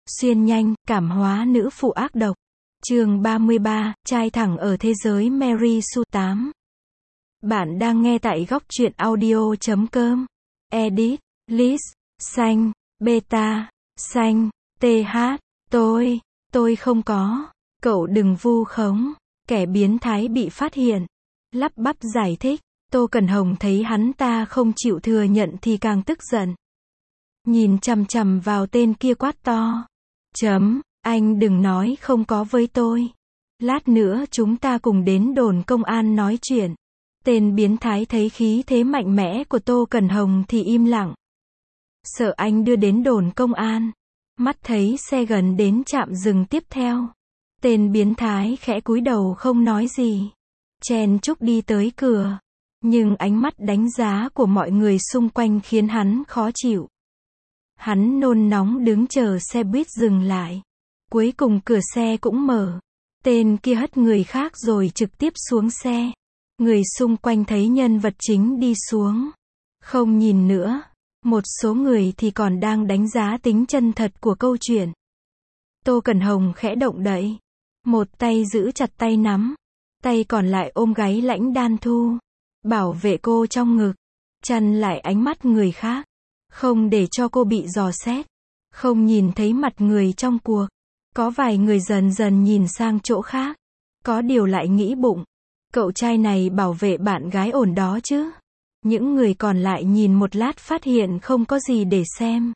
Xuyên nhanh, cảm hóa nữ phụ ác độc. Chương 33, trai thẳng ở thế giới Mary Sue 8. Bạn đang nghe tại góc truyện audio.com. Edit, list, xanh, beta, xanh, th, tôi không có. Cậu đừng vu khống. Kẻ biến thái bị phát hiện. Lắp bắp giải thích. Tô Cẩn Hồng thấy hắn ta không chịu thừa nhận thì càng tức giận. Nhìn chằm chằm vào tên kia quát to. Anh đừng nói không có với tôi. Lát nữa chúng ta cùng đến đồn công an nói chuyện. Tên biến thái thấy khí thế mạnh mẽ của Tô Cẩn Hồng thì im lặng. Sợ anh đưa đến đồn công an. Mắt thấy xe gần đến trạm dừng tiếp theo. Tên biến thái khẽ cúi đầu không nói gì. Chen chúc đi tới cửa. Nhưng ánh mắt đánh giá của mọi người xung quanh khiến hắn khó chịu. Hắn nôn nóng đứng chờ xe buýt dừng lại. Cuối cùng cửa xe cũng mở. Tên kia hất người khác rồi trực tiếp xuống xe. Người xung quanh thấy nhân vật chính đi xuống. Không nhìn nữa. Một số người thì còn đang đánh giá tính chân thật của câu chuyện. Tô Cẩn Hồng khẽ động đậy. Một tay giữ chặt tay nắm. Tay còn lại ôm gáy Lãnh Đan Thu. Bảo vệ cô trong ngực. Chặn lại ánh mắt người khác. Không để cho cô bị dò xét. Không nhìn thấy mặt người trong cuộc. Có vài người dần dần nhìn sang chỗ khác. Có điều lại nghĩ bụng. Cậu trai này bảo vệ bạn gái ổn đó chứ. Những người còn lại nhìn một lát phát hiện không có gì để xem.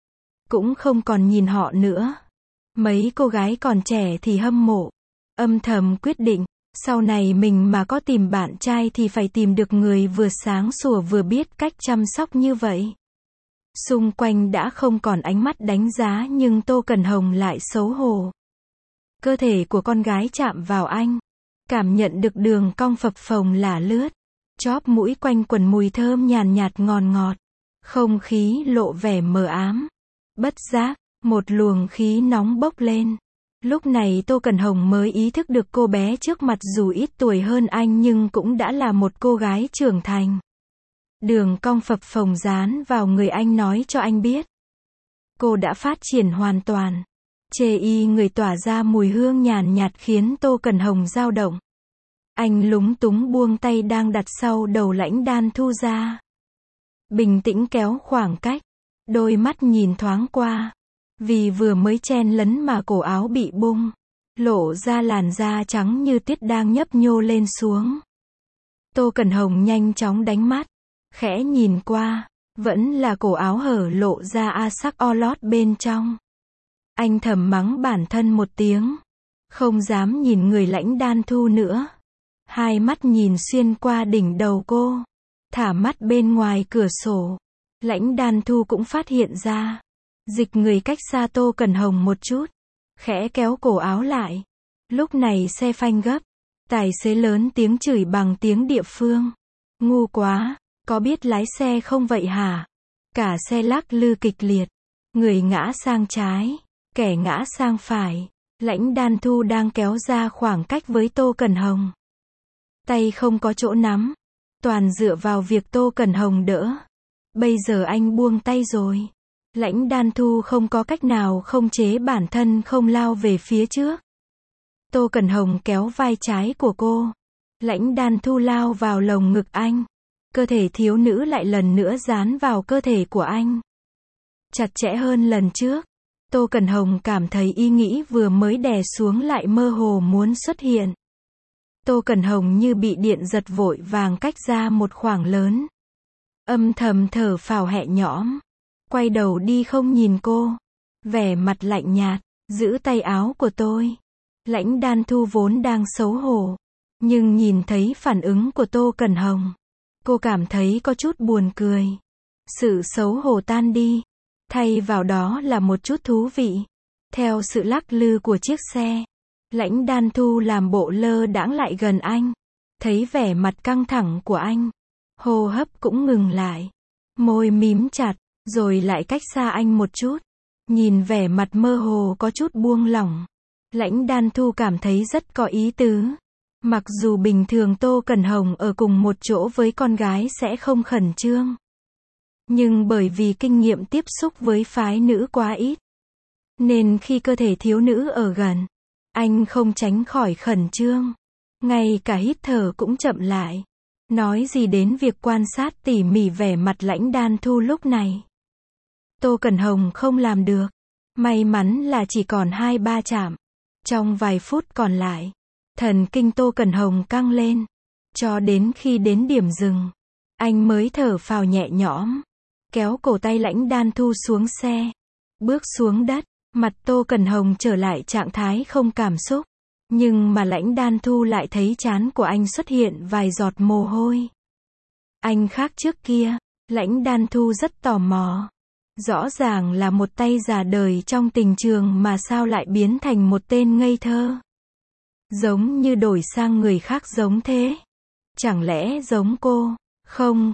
Cũng không còn nhìn họ nữa. Mấy cô gái còn trẻ thì hâm mộ. Âm thầm quyết định. Sau này mình mà có tìm bạn trai thì phải tìm được người vừa sáng sủa vừa biết cách chăm sóc như vậy. Xung quanh đã không còn ánh mắt đánh giá nhưng Tô Cẩn Hồng lại xấu hổ. Cơ thể của con gái chạm vào anh. Cảm nhận được đường cong phập phồng lả lướt. Chóp mũi quanh quần mùi thơm nhàn nhạt ngon ngọt. Không khí lộ vẻ mờ ám. Bất giác, một luồng khí nóng bốc lên. Lúc này Tô Cẩn Hồng mới ý thức được cô bé trước mặt dù ít tuổi hơn anh nhưng cũng đã là một cô gái trưởng thành. Đường cong phập phồng dán vào người anh nói cho anh biết. Cô đã phát triển hoàn toàn. Chê y người tỏa ra mùi hương nhàn nhạt khiến Tô Cẩn Hồng dao động. Anh lúng túng buông tay đang đặt sau đầu Lãnh Đan Thu ra. Bình tĩnh kéo khoảng cách. Đôi mắt nhìn thoáng qua. Vì vừa mới chen lấn mà cổ áo bị bung. Lộ ra làn da trắng như tuyết đang nhấp nhô lên xuống. Tô Cẩn Hồng nhanh chóng đánh mắt. Khẽ nhìn qua. Vẫn là cổ áo hở lộ ra sắc o lót bên trong. Anh thầm mắng bản thân một tiếng. Không dám nhìn người Lãnh Đan Thu nữa. Hai mắt nhìn xuyên qua đỉnh đầu cô. Thả mắt bên ngoài cửa sổ. Lãnh Đan Thu cũng phát hiện ra. Dịch người cách xa Tô Cẩn Hồng một chút. Khẽ kéo cổ áo lại. Lúc này xe phanh gấp. Tài xế lớn tiếng chửi bằng tiếng địa phương. Ngu quá, có biết lái xe không vậy hả? Cả xe lắc lư kịch liệt. Người ngã sang trái. Kẻ ngã sang phải. Lãnh Đan Thu đang kéo ra khoảng cách với Tô Cẩn Hồng. Tay không có chỗ nắm. Toàn dựa vào việc Tô Cẩn Hồng đỡ. Bây giờ anh buông tay rồi. Lãnh Đan Thu không có cách nào khống chế bản thân không lao về phía trước. Tô Cẩn Hồng kéo vai trái của cô. Lãnh Đan Thu lao vào lồng ngực anh. Cơ thể thiếu nữ lại lần nữa dán vào cơ thể của anh. Chặt chẽ hơn lần trước. Tô Cẩn Hồng cảm thấy ý nghĩ vừa mới đè xuống lại mơ hồ muốn xuất hiện. Tô Cẩn Hồng như bị điện giật vội vàng cách ra một khoảng lớn. Âm thầm thở phào nhẹ nhõm. Quay đầu đi không nhìn cô. Vẻ mặt lạnh nhạt. Giữ tay áo của tôi. Lãnh Đan Thu vốn đang xấu hổ. Nhưng nhìn thấy phản ứng của Tô Cẩn Hồng. Cô cảm thấy có chút buồn cười. Sự xấu hổ tan đi. Thay vào đó là một chút thú vị. Theo sự lắc lư của chiếc xe. Lãnh Đan Thu làm bộ lơ đãng lại gần anh. Thấy vẻ mặt căng thẳng của anh. Hô hấp cũng ngừng lại. Môi mím chặt. Rồi lại cách xa anh một chút. Nhìn vẻ mặt mơ hồ có chút buông lỏng. Lãnh Đan Thu cảm thấy rất có ý tứ. Mặc dù bình thường Tô Cẩn Hồng ở cùng một chỗ với con gái sẽ không khẩn trương. Nhưng bởi vì kinh nghiệm tiếp xúc với phái nữ quá ít. Nên khi cơ thể thiếu nữ ở gần, anh không tránh khỏi khẩn trương. Ngay cả hít thở cũng chậm lại. Nói gì đến việc quan sát tỉ mỉ vẻ mặt Lãnh Đan Thu lúc này. Tô Cẩn Hồng không làm được. May mắn là chỉ còn 2-3 chạm. Trong vài phút còn lại, thần kinh Tô Cẩn Hồng căng lên. Cho đến khi đến điểm dừng, anh mới thở phào nhẹ nhõm. Kéo cổ tay Lãnh Đan Thu xuống xe. Bước xuống đất, mặt Tô Cẩn Hồng trở lại trạng thái không cảm xúc. Nhưng mà Lãnh Đan Thu lại thấy trán của anh xuất hiện vài giọt mồ hôi. Anh khác trước kia, Lãnh Đan Thu rất tò mò. Rõ ràng là một tay già đời trong tình trường mà sao lại biến thành một tên ngây thơ. Giống như đổi sang người khác giống thế. Chẳng lẽ giống cô? Không,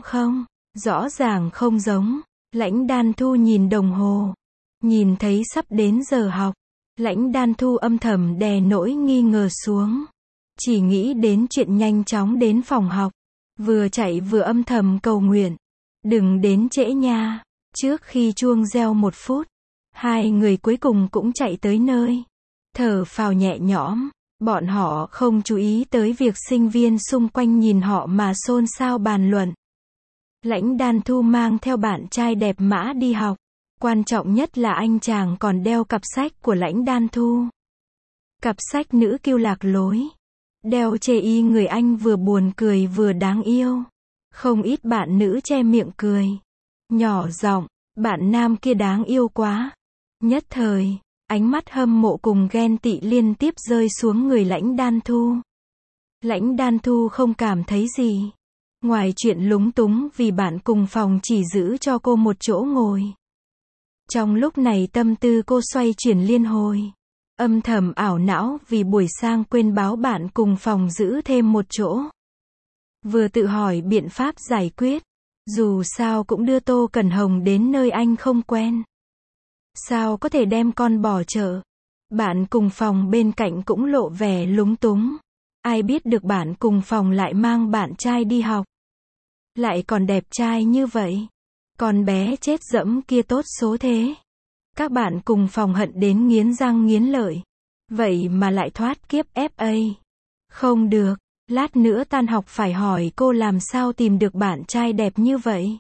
rõ ràng không giống. Lãnh Đan Thu nhìn đồng hồ. Nhìn thấy sắp đến giờ học. Lãnh Đan Thu âm thầm đè nỗi nghi ngờ xuống. Chỉ nghĩ đến chuyện nhanh chóng đến phòng học. Vừa chạy vừa âm thầm cầu nguyện. Đừng đến trễ nha. Trước khi chuông reo 1 phút, hai người cuối cùng cũng chạy tới nơi. Thở phào nhẹ nhõm. Bọn họ không chú ý tới việc sinh viên xung quanh nhìn họ mà xôn xao bàn luận. Lãnh Đan Thu mang theo bạn trai đẹp mã đi học. Quan trọng nhất là anh chàng còn đeo cặp sách của Lãnh Đan Thu. Cặp sách nữ kiêu lạc lối. Đeo chê y người anh vừa buồn cười vừa đáng yêu. Không ít bạn nữ che miệng cười. Nhỏ giọng, bạn nam kia đáng yêu quá. Nhất thời, ánh mắt hâm mộ cùng ghen tị liên tiếp rơi xuống người Lãnh Đan Thu. Lãnh Đan Thu không cảm thấy gì. Ngoài chuyện lúng túng vì bạn cùng phòng chỉ giữ cho cô một chỗ ngồi. Trong lúc này tâm tư cô xoay chuyển liên hồi. Âm thầm ảo não vì buổi sang quên báo bạn cùng phòng giữ thêm một chỗ. Vừa tự hỏi biện pháp giải quyết. Dù sao cũng đưa Tô Cẩn Hồng đến nơi anh không quen. Sao có thể đem con bỏ chợ. Bạn cùng phòng bên cạnh cũng lộ vẻ lúng túng. Ai biết được bạn cùng phòng lại mang bạn trai đi học. Lại còn đẹp trai như vậy. Con bé chết dẫm kia tốt số thế. Các bạn cùng phòng hận đến nghiến răng nghiến lợi. Vậy mà lại thoát kiếp FA. Không được, lát nữa tan học phải hỏi cô làm sao tìm được bạn trai đẹp như vậy.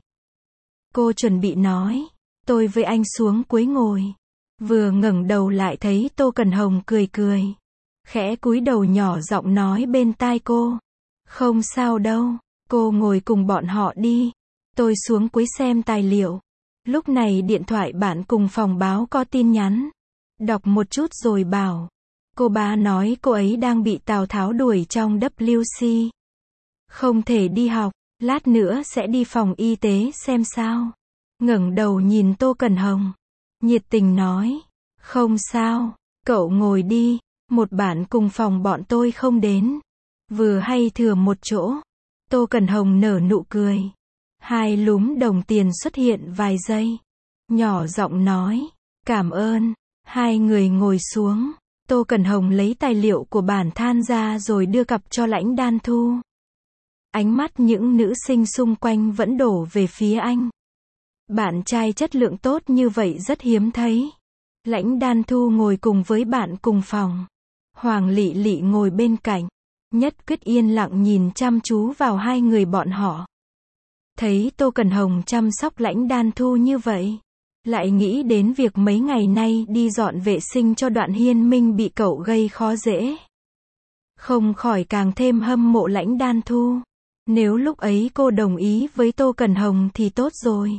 Cô chuẩn bị nói. Tôi với anh xuống cuối ngồi. Vừa ngẩng đầu lại thấy Tô Cẩn Hồng cười cười. Khẽ cúi đầu nhỏ giọng nói bên tai cô. Không sao đâu, cô ngồi cùng bọn họ đi. Tôi xuống cuối xem tài liệu. Lúc này điện thoại bạn cùng phòng báo có tin nhắn. Đọc một chút rồi bảo. Cô ba nói cô ấy đang bị Tào Tháo đuổi trong WC. Không thể đi học, lát nữa sẽ đi phòng y tế xem sao. Ngẩng đầu nhìn Tô Cẩn Hồng. Nhiệt tình nói. Không sao, cậu ngồi đi. Một bạn cùng phòng bọn tôi không đến. Vừa hay thừa một chỗ. Tô Cẩn Hồng nở nụ cười. Hai lúm đồng tiền xuất hiện vài giây. Nhỏ giọng nói. Cảm ơn. Hai người ngồi xuống. Tô Cẩn Hồng lấy tài liệu của bản than ra rồi đưa cặp cho Lãnh Đan Thu. Ánh mắt những nữ sinh xung quanh vẫn đổ về phía anh. Bạn trai chất lượng tốt như vậy rất hiếm thấy. Lãnh Đan Thu ngồi cùng với bạn cùng phòng. Hoàng Lị Lị ngồi bên cạnh. Nhất Quyết yên lặng nhìn chăm chú vào hai người bọn họ. Thấy Tô Cẩn Hồng chăm sóc Lãnh Đan Thu như vậy. Lại nghĩ đến việc mấy ngày nay đi dọn vệ sinh cho Đoạn Hiên Minh bị cậu gây khó dễ. Không khỏi càng thêm hâm mộ Lãnh Đan Thu. Nếu lúc ấy cô đồng ý với Tô Cẩn Hồng thì tốt rồi.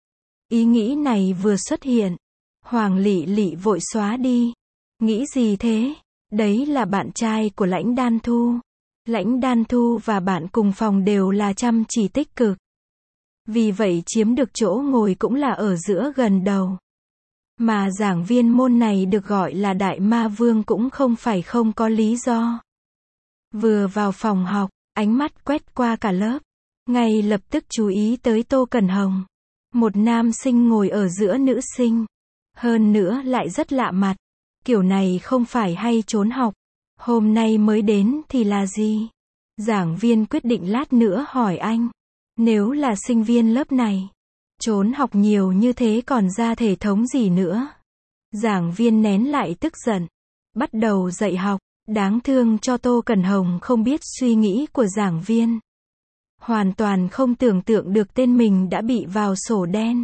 Ý nghĩ này vừa xuất hiện. Hoàng Lị Lị vội xóa đi. Nghĩ gì thế? Đấy là bạn trai của Lãnh Đan Thu. Lãnh Đan Thu và bạn cùng phòng đều là chăm chỉ tích cực. Vì vậy chiếm được chỗ ngồi cũng là ở giữa gần đầu. Mà giảng viên môn này được gọi là Đại Ma Vương cũng không phải không có lý do. Vừa vào phòng học, ánh mắt quét qua cả lớp. Ngay lập tức chú ý tới Tô Cẩn Hồng. Một nam sinh ngồi ở giữa nữ sinh. Hơn nữa lại rất lạ mặt. Kiểu này không phải hay trốn học. Hôm nay mới đến thì là gì? Giảng viên quyết định lát nữa hỏi anh. Nếu là sinh viên lớp này, trốn học nhiều như thế còn ra thể thống gì nữa? Giảng viên nén lại tức giận, bắt đầu dạy học. Đáng thương cho Tô Cẩn Hồng không biết suy nghĩ của giảng viên. Hoàn toàn không tưởng tượng được tên mình đã bị vào sổ đen.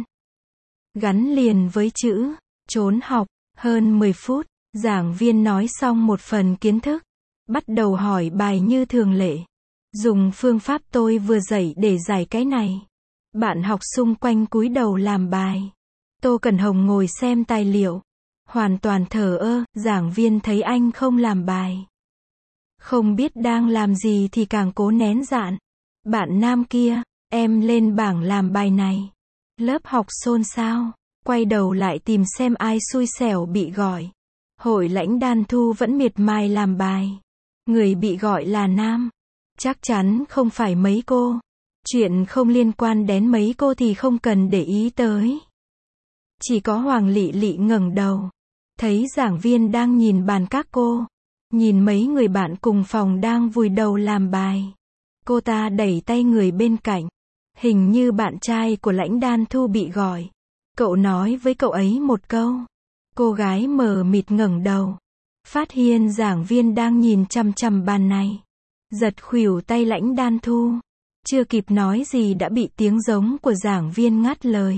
Gắn liền với chữ trốn học. Hơn 10 phút, giảng viên nói xong một phần kiến thức. Bắt đầu hỏi bài như thường lệ. Dùng phương pháp tôi vừa dạy để giải cái này. Bạn học xung quanh cúi đầu làm bài. Tô Cẩn Hồng ngồi xem tài liệu. Hoàn toàn thờ ơ, giảng viên thấy anh không làm bài. Không biết đang làm gì thì càng cố nén giận. Bạn nam kia, em lên bảng làm bài này. Lớp học xôn xao, quay đầu lại tìm xem ai xui xẻo bị gọi. Hội lãnh Đan Thu vẫn miệt mài làm bài. Người bị gọi là nam. Chắc chắn không phải mấy cô. Chuyện không liên quan đến mấy cô thì không cần để ý tới. Chỉ có Hoàng Lị Lị ngẩng đầu. Thấy giảng viên đang nhìn bàn các cô. Nhìn mấy người bạn cùng phòng đang vùi đầu làm bài. Cô ta đẩy tay người bên cạnh. Hình như bạn trai của lãnh Đan Thu bị gọi. Cậu nói với cậu ấy một câu. Cô gái mờ mịt ngẩng đầu. Phát hiện giảng viên đang nhìn chằm chằm bàn này. Giật khuỷu tay lãnh Đan Thu. Chưa kịp nói gì đã bị tiếng giống của giảng viên ngắt lời.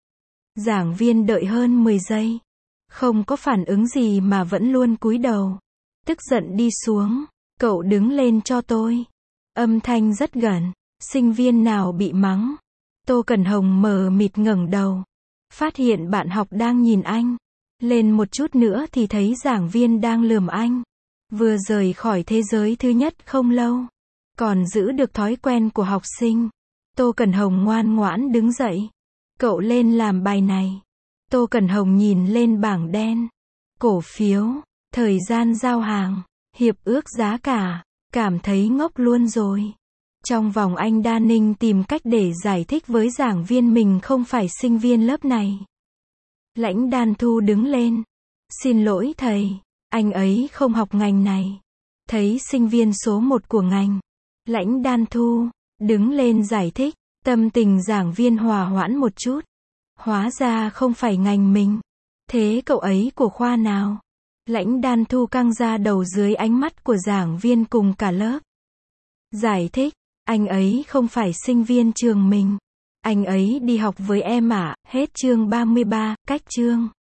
Giảng viên đợi hơn 10 giây. Không có phản ứng gì mà vẫn luôn cúi đầu. Tức giận đi xuống. Cậu đứng lên cho tôi. Âm thanh rất gần. Sinh viên nào bị mắng? Tô Cẩn Hồng mờ mịt ngẩng đầu. Phát hiện bạn học đang nhìn anh. Lên một chút nữa thì thấy giảng viên đang lườm anh. Vừa rời khỏi thế giới thứ nhất không lâu. Còn giữ được thói quen của học sinh. Tô Cẩn Hồng ngoan ngoãn đứng dậy. Cậu lên làm bài này. Tô Cẩn Hồng nhìn lên bảng đen. Cổ phiếu, thời gian giao hàng, hiệp ước giá cả. Cảm thấy ngốc luôn rồi. Trong vòng anh đa ninh tìm cách để giải thích với giảng viên mình không phải sinh viên lớp này. Lãnh Đan Thu đứng lên. Xin lỗi thầy, anh ấy không học ngành này. Thấy sinh viên số 1 của ngành. Lãnh Đan Thu đứng lên giải thích. Tâm tình giảng viên hòa hoãn một chút. Hóa ra không phải ngành mình. Thế cậu ấy của khoa nào? Lãnh Đan Thu căng ra đầu dưới ánh mắt của giảng viên cùng cả lớp. Giải thích, anh ấy không phải sinh viên trường mình. Anh ấy đi học với em ạ. Hết chương 33, cách chương.